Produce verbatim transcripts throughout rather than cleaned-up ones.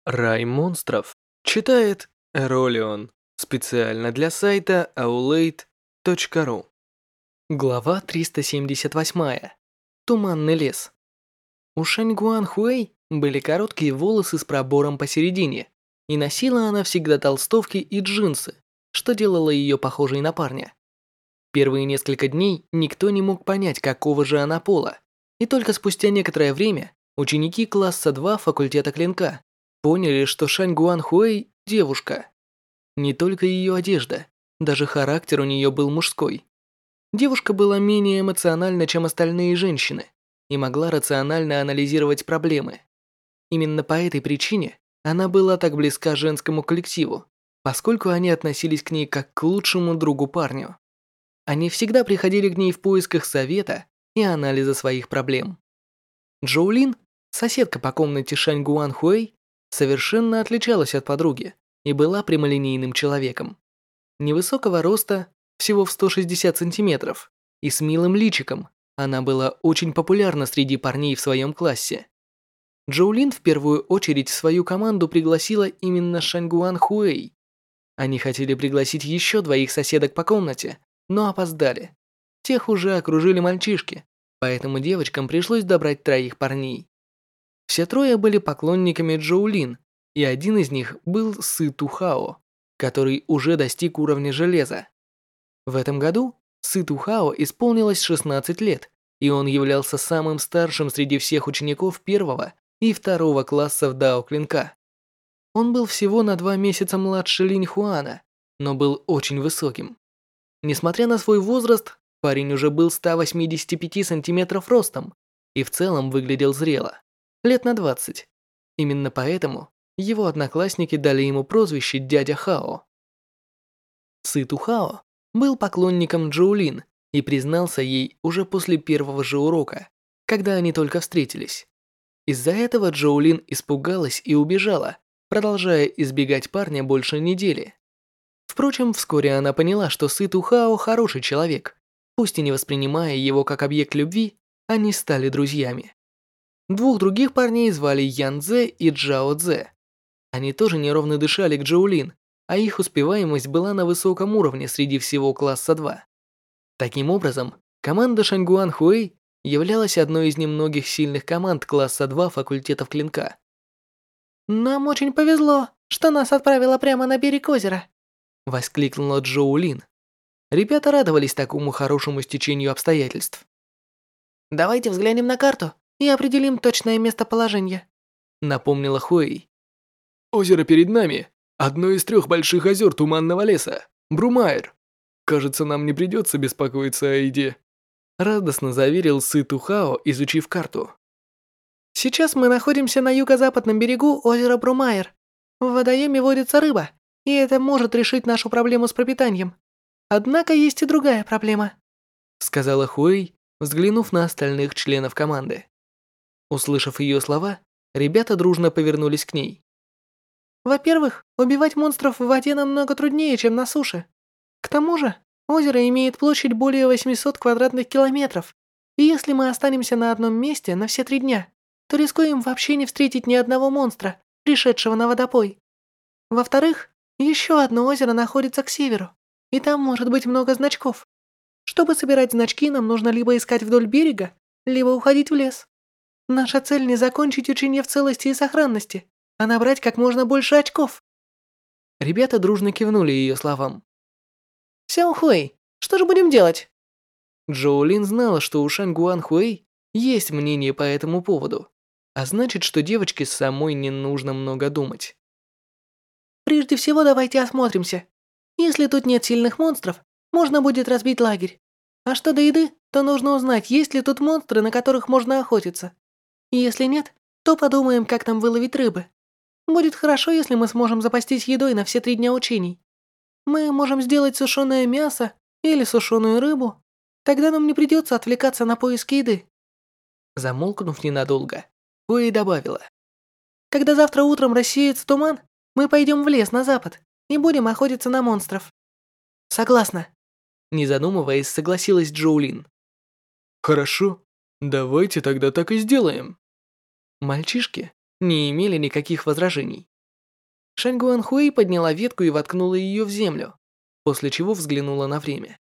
Рай монстров. Читает Эролион. Специально для сайта аулейт точка ру. Глава триста семьдесят восемь. Туманный лес. У Шаньгуан Хуэй были короткие волосы с пробором посередине, и носила она всегда толстовки и джинсы, что делало ее похожей на парня. Первые несколько дней никто не мог понять, какого же она пола, и только спустя некоторое время ученики класса два факультета клинка поняли, что Шаньгуан Хуэй – девушка. Не только ее одежда, даже характер у нее был мужской. Девушка была менее эмоциональна, чем остальные женщины, и могла рационально анализировать проблемы. Именно по этой причине она была так близка женскому коллективу, поскольку они относились к ней как к лучшему другу парню. Они всегда приходили к ней в поисках совета и анализа своих проблем. Джоулин, соседка по комнате Шаньгуан Хуэй, совершенно отличалась от подруги и была прямолинейным человеком. Невысокого роста, всего в сто шестьдесят сантиметров, и с милым личиком, она была очень популярна среди парней в своем классе. Джоулин в первую очередь в свою команду пригласила именно Шаньгуан Хуэй. Они хотели пригласить еще двоих соседок по комнате, но опоздали. Тех уже окружили мальчишки, поэтому девочкам пришлось добрать троих парней. Все трое были поклонниками Джоулин, и один из них был Сы Тухао, который уже достиг уровня железа. В этом году Сы Тухао исполнилось шестнадцать лет, и он являлся самым старшим среди всех учеников первого и второго классов Дао Клинка. Он был всего на два месяца младше Линь Хуана, но был очень высоким. Несмотря на свой возраст, парень уже был ста восьмидесяти пяти сантиметров ростом и в целом выглядел зрело, лет на двадцать. Именно поэтому его одноклассники дали ему прозвище «Дядя Хао». Сы Тухао был поклонником Джоулин и признался ей уже после первого же урока, когда они только встретились. Из-за этого Джоулин испугалась и убежала, продолжая избегать парня больше недели. Впрочем, вскоре она поняла, что Сы Тухао хороший человек. Пусть и не воспринимая его как объект любви, они стали друзьями. Двух других парней звали Ян Цзэ и Джао Цзэ. Они тоже неровно дышали к Джоулин, а их успеваемость была на высоком уровне среди всего класса два. Таким образом, команда Шаньгуан Хуэй являлась одной из немногих сильных команд класса два факультетов клинка. «Нам очень повезло, что нас отправило прямо на берег озера», — воскликнула Джоулин. Ребята радовались такому хорошему стечению обстоятельств. «Давайте взглянем на карту и определим точное местоположение», — напомнила Хуэй. «Озеро перед нами. Одно из трех больших озер Туманного леса. Брумайр. Кажется, нам не придется беспокоиться о еде», — радостно заверил Сы Тухао, изучив карту. «Сейчас мы находимся на юго-западном берегу озера Брумайр. В водоеме водится рыба, и это может решить нашу проблему с пропитанием. Однако есть и другая проблема», — сказала Хуэй, взглянув на остальных членов команды. Услышав ее слова, ребята дружно повернулись к ней. «Во-первых, убивать монстров в воде намного труднее, чем на суше. К тому же, озеро имеет площадь более восьмисот квадратных километров, и если мы останемся на одном месте на все три дня, то рискуем вообще не встретить ни одного монстра, пришедшего на водопой. Во-вторых, еще одно озеро находится к северу, и там может быть много значков. Чтобы собирать значки, нам нужно либо искать вдоль берега, либо уходить в лес. Наша цель не закончить учение в целости и сохранности, а набрать как можно больше очков». Ребята дружно кивнули ее словам. «Сяо Хуэй, что же будем делать?» Джоулин знала, что у Шаньгуан Хуэй есть мнение по этому поводу, а значит, что девочке самой не нужно много думать. «Прежде всего давайте осмотримся. Если тут нет сильных монстров, можно будет разбить лагерь. А что до еды, то нужно узнать, есть ли тут монстры, на которых можно охотиться. И если нет, то подумаем, как нам выловить рыбы. Будет хорошо, если мы сможем запастись едой на все три дня учений. Мы можем сделать сушеное мясо или сушеную рыбу. Тогда нам не придется отвлекаться на поиски еды». Замолкнув ненадолго, Хуэй добавила. «Когда завтра утром рассеется туман, мы пойдем в лес на запад и будем охотиться на монстров». «Согласна», — не задумываясь, согласилась Джоулин. «Хорошо, давайте тогда так и сделаем». Мальчишки не имели никаких возражений, Шань Гуанхуэй подняла ветку и воткнула ее в землю, после чего взглянула на время.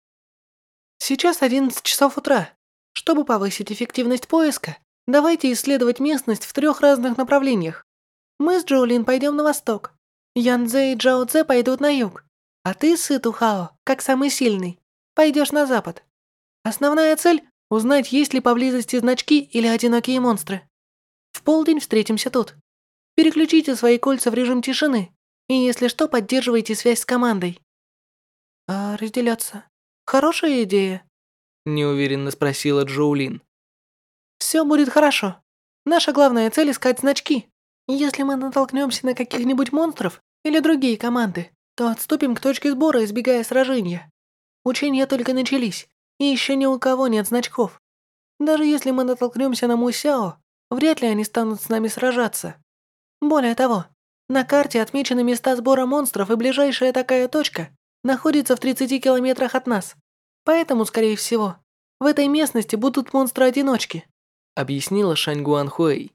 Сейчас одиннадцать часов утра. Чтобы повысить эффективность поиска, давайте исследовать местность в трех разных направлениях. Мы с Джоулин пойдем на восток. Ян Цзэ и Джао Цзэ пойдут на юг. А ты, Сы Тухао, как самый сильный, пойдешь на запад. Основная цель – узнать, есть ли поблизости значки или одинокие монстры. В полдень встретимся тут. Переключите свои кольца в режим тишины, и если что, поддерживайте связь с командой. А разделяться – хорошая идея? Неуверенно спросила Джоулин. Все будет хорошо. Наша главная цель – искать значки. Если мы натолкнемся на каких-нибудь монстров или другие команды, то отступим к точке сбора, избегая сражения. Учения только начались, и еще ни у кого нет значков. Даже если мы натолкнемся на Мусяо, вряд ли они станут с нами сражаться. Более того, на карте отмечены места сбора монстров, и ближайшая такая точка находится в тридцати километрах от нас. Поэтому, скорее всего, в этой местности будут монстры-одиночки», объяснила Шань Гуанхуэй.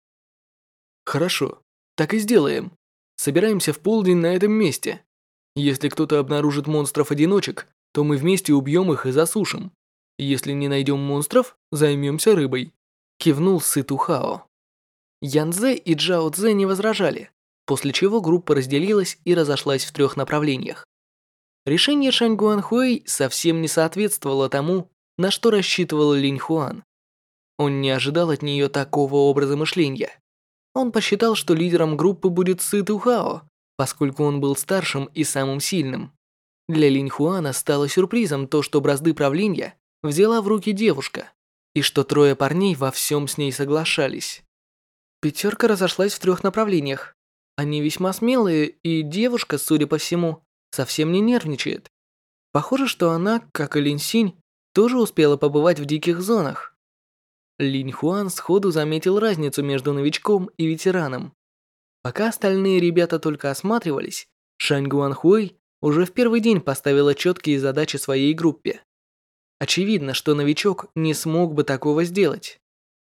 Хорошо, так и сделаем. Собираемся в полдень на этом месте. Если кто-то обнаружит монстров-одиночек, то мы вместе убьем их и засушим. Если не найдем монстров, займемся рыбой. Кивнул Сы Тухао. Ян Цзэ и Джао Цзэ не возражали, после чего группа разделилась и разошлась в трех направлениях. Решение Шань Гуанхуэй совсем не соответствовало тому, на что рассчитывал Линь Хуан. Он не ожидал от нее такого образа мышления. Он посчитал, что лидером группы будет Сы Тухао, поскольку он был старшим и самым сильным. Для Линь Хуана стало сюрпризом то, что бразды правления взяла в руки девушка, и что трое парней во всем с ней соглашались. Пятерка разошлась в трех направлениях. Они весьма смелые, и девушка, судя по всему, совсем не нервничает. Похоже, что она, как и Линь Синь, тоже успела побывать в диких зонах. Линь Хуан сходу заметил разницу между новичком и ветераном. Пока остальные ребята только осматривались, Шань Гуанхуэй уже в первый день поставила четкие задачи своей группе. Очевидно, что новичок не смог бы такого сделать.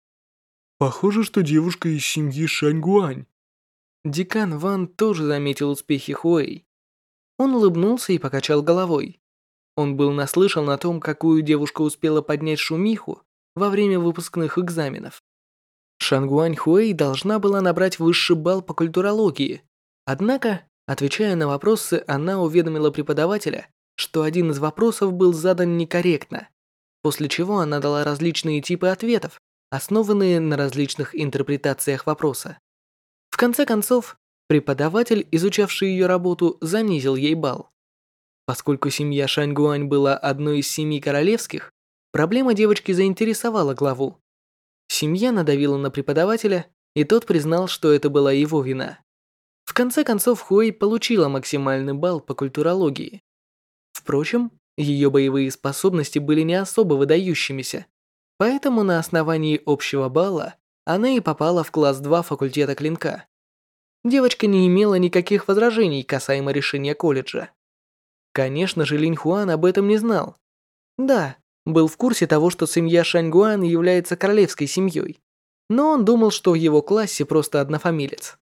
Похоже, что девушка из семьи Шаньгуань. Декан Ван тоже заметил успехи Хуэй. Он улыбнулся и покачал головой. Он был наслышан о том, какую девушка успела поднять шумиху во время выпускных экзаменов. Шангуань Хуэй должна была набрать высший балл по культурологии. Однако, отвечая на вопросы, она уведомила преподавателя, что один из вопросов был задан некорректно, после чего она дала различные типы ответов, основанные на различных интерпретациях вопроса. В конце концов, преподаватель, изучавший ее работу, занизил ей балл. Поскольку семья Шаньгуань была одной из семи королевских, проблема девочки заинтересовала главу. Семья надавила на преподавателя, и тот признал, что это была его вина. В конце концов, Хуэй получила максимальный балл по культурологии. Впрочем, ее боевые способности были не особо выдающимися, поэтому на основании общего балла она и попала в класс два факультета клинка. Девочка не имела никаких возражений касаемо решения колледжа. Конечно же, Линь Хуан об этом не знал. Да, был в курсе того, что семья Шаньгуань является королевской семьей, но он думал, что в его классе просто однофамилец.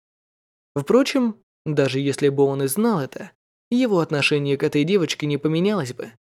Впрочем, даже если бы он и знал это, его отношение к этой девочке не поменялось бы.